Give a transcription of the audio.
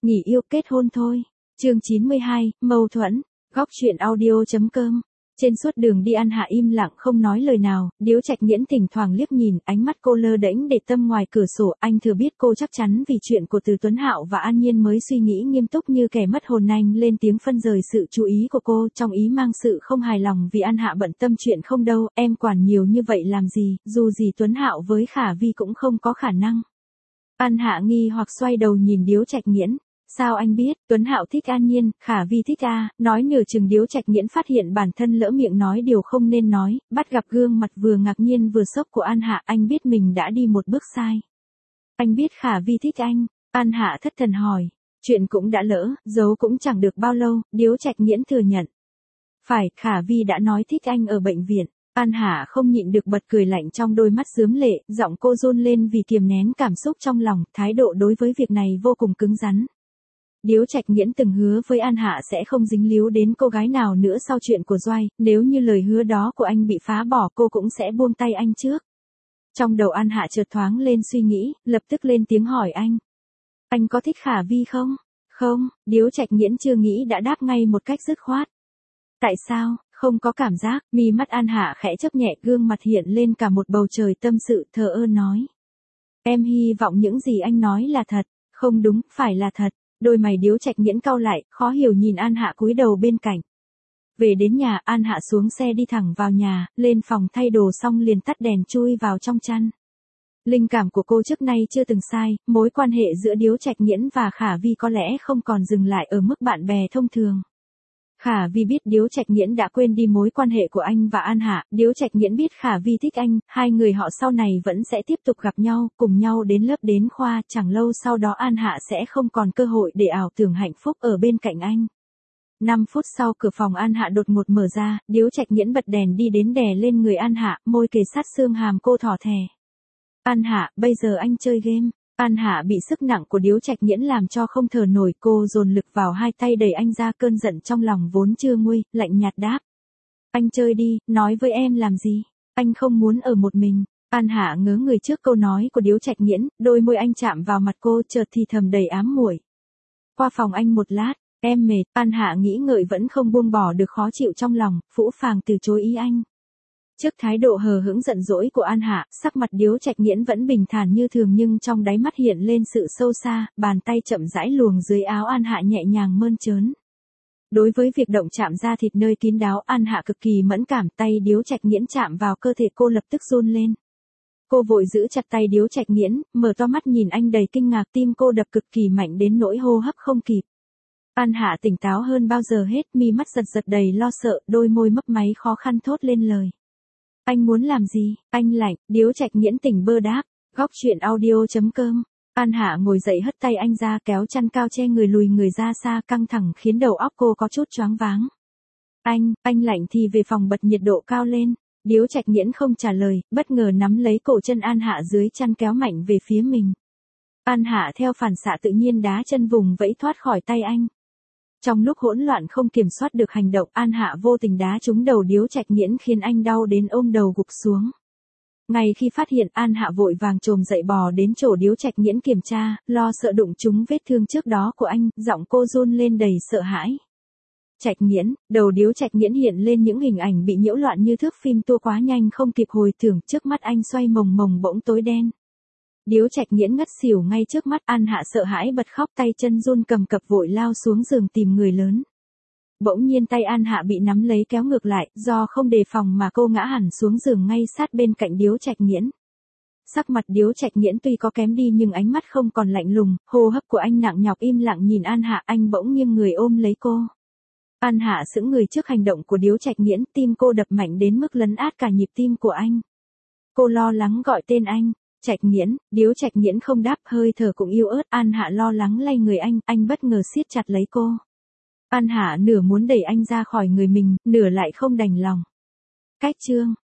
nghỉ yêu kết hôn thôi. Chương 92, mâu thuẫn. Góc truyện audio.com. Trên suốt đường đi An Hạ im lặng không nói lời nào, Điếu Trạch Nghiễn thỉnh thoảng liếc nhìn, ánh mắt cô lơ đễnh để tâm ngoài cửa sổ, anh thừa biết cô chắc chắn vì chuyện của Từ Tuấn Hạo và An Nhiên mới suy nghĩ nghiêm túc như kẻ mất hồn. Anh lên tiếng phân rời sự chú ý của cô, trong ý mang sự không hài lòng vì An Hạ bận tâm chuyện không đâu, em quản nhiều như vậy làm gì, dù gì Tuấn Hạo với Khả Vi cũng không có khả năng. An Hạ nghi hoặc xoay đầu nhìn Điếu Trạch Nghiễn. Sao anh biết, Tuấn Hạo thích An Nhiên, Khả Vi thích a? Nói nửa chừng Điếu Trạch Nghiễn phát hiện bản thân lỡ miệng nói điều không nên nói, bắt gặp gương mặt vừa ngạc nhiên vừa sốc của An Hạ, anh biết mình đã đi một bước sai. Anh biết Khả Vi thích anh, An Hạ thất thần hỏi. Chuyện cũng đã lỡ, giấu cũng chẳng được bao lâu, Điếu Trạch Nghiễn thừa nhận. Phải, Khả Vi đã nói thích anh ở bệnh viện. An Hạ không nhịn được bật cười lạnh trong đôi mắt rướm lệ, giọng cô run lên vì kiềm nén cảm xúc trong lòng, thái độ đối với việc này vô cùng cứng rắn. Điếu Trạch Nghiễn từng hứa với An Hạ sẽ không dính líu đến cô gái nào nữa sau chuyện của Doai, nếu như lời hứa đó của anh bị phá bỏ cô cũng sẽ buông tay anh trước. Trong đầu An Hạ chợt thoáng lên suy nghĩ, lập tức lên tiếng hỏi anh. Anh có thích Khả Vi không? Không, Điếu Trạch Nghiễn chưa nghĩ đã đáp ngay một cách dứt khoát. Tại sao? Không có cảm giác, mi mắt An Hạ khẽ chớp nhẹ, gương mặt hiện lên cả một bầu trời tâm sự, thờ ơ nói. Em hy vọng những gì anh nói là thật. Không đúng, phải là thật. Đôi mày Điếu Trạch Nghiễn cau lại, khó hiểu nhìn An Hạ cúi đầu bên cạnh. Về đến nhà, An Hạ xuống xe đi thẳng vào nhà, lên phòng thay đồ xong liền tắt đèn chui vào trong chăn. Linh cảm của cô trước nay chưa từng sai, mối quan hệ giữa Điếu Trạch Nghiễn và Khả Vi có lẽ không còn dừng lại ở mức bạn bè thông thường. Khả Vi biết Điếu Trạch Nghiễn đã quên đi mối quan hệ của anh và An Hạ, Điếu Trạch Nghiễn biết Khả Vi thích anh, hai người họ sau này vẫn sẽ tiếp tục gặp nhau, cùng nhau đến lớp đến khoa, chẳng lâu sau đó An Hạ sẽ không còn cơ hội để ảo tưởng hạnh phúc ở bên cạnh anh. 5 phút sau cửa phòng An Hạ đột ngột mở ra, Điếu Trạch Nghiễn bật đèn đi đến đè lên người An Hạ, môi kề sát xương hàm cô thỏ thè. An Hạ, bây giờ anh chơi game. An Hạ bị sức nặng của Điếu Trạch Nghiễn làm cho không thở nổi, cô dồn lực vào hai tay đẩy anh ra, cơn giận trong lòng vốn chưa nguôi, lạnh nhạt đáp. Anh chơi đi, nói với em làm gì? Anh không muốn ở một mình. An Hạ ngớ người trước câu nói của Điếu Trạch Nghiễn, đôi môi anh chạm vào mặt cô, chợt thì thầm đầy ám muội. Qua phòng anh một lát, em mệt. An Hạ nghĩ ngợi vẫn không buông bỏ được khó chịu trong lòng, phũ phàng từ chối ý anh. Trước thái độ hờ hững giận dỗi của An Hạ, sắc mặt Điếu Trạch Nghiễn vẫn bình thản như thường nhưng trong đáy mắt hiện lên sự sâu xa, bàn tay chậm rãi luồn dưới áo An Hạ nhẹ nhàng mơn trớn. Đối với việc động chạm da thịt nơi kín đáo, An Hạ cực kỳ mẫn cảm, tay Điếu Trạch Nghiễn chạm vào cơ thể cô lập tức run lên. Cô vội giữ chặt tay Điếu Trạch Nghiễn, mở to mắt nhìn anh đầy kinh ngạc, tim cô đập cực kỳ mạnh đến nỗi hô hấp không kịp. An Hạ tỉnh táo hơn bao giờ hết, mi mắt giật giật đầy lo sợ, đôi môi mấp máy khó khăn thốt lên lời. Anh muốn làm gì? Anh lạnh. Điếu Trạch Nghiễn tỉnh bơ đáp. Góc truyện audio.com. An Hạ ngồi dậy hất tay anh ra, kéo chăn cao che người, lùi người ra xa, căng thẳng khiến đầu óc cô có chút choáng váng. Anh lạnh thì về phòng bật nhiệt độ cao lên. Điếu Trạch Nghiễn không trả lời, bất ngờ nắm lấy cổ chân An Hạ dưới chăn kéo mạnh về phía mình. An Hạ theo phản xạ tự nhiên đá chân vùng vẫy thoát khỏi tay anh. Trong lúc hỗn loạn không kiểm soát được hành động, An Hạ vô tình đá trúng đầu Điếu Trạch Nghiễn khiến anh đau đến ôm đầu gục xuống. Ngay khi phát hiện, An Hạ vội vàng chồm dậy bò đến chỗ Điếu Trạch Nghiễn kiểm tra, lo sợ đụng trúng vết thương trước đó của anh, giọng cô run lên đầy sợ hãi. Trạch Nghiễn, đầu Điếu Trạch Nghiễn hiện lên những hình ảnh bị nhiễu loạn như thước phim tua quá nhanh không kịp hồi tưởng, trước mắt anh xoay mồng mồng bỗng tối đen. Điếu Trạch Nghiễn ngất xỉu ngay trước mắt, An Hạ sợ hãi bật khóc, tay chân run cầm cập vội lao xuống giường tìm người lớn. Bỗng nhiên tay An Hạ bị nắm lấy kéo ngược lại, do không đề phòng mà cô ngã hẳn xuống giường ngay sát bên cạnh Điếu Trạch Nghiễn. Sắc mặt Điếu Trạch Nghiễn tuy có kém đi nhưng ánh mắt không còn lạnh lùng, hô hấp của anh nặng nhọc im lặng nhìn An Hạ, anh bỗng nghiêng người ôm lấy cô. An Hạ sững người trước hành động của Điếu Trạch Nghiễn, tim cô đập mạnh đến mức lấn át cả nhịp tim của anh. Cô lo lắng gọi tên anh. Trạch Nghiễn. Điếu Trạch Nghiễn không đáp, hơi thở cũng yếu ớt. An Hạ lo lắng lay người anh bất ngờ siết chặt lấy cô. An Hạ nửa muốn đẩy anh ra khỏi người mình, nửa lại không đành lòng. Cách chương.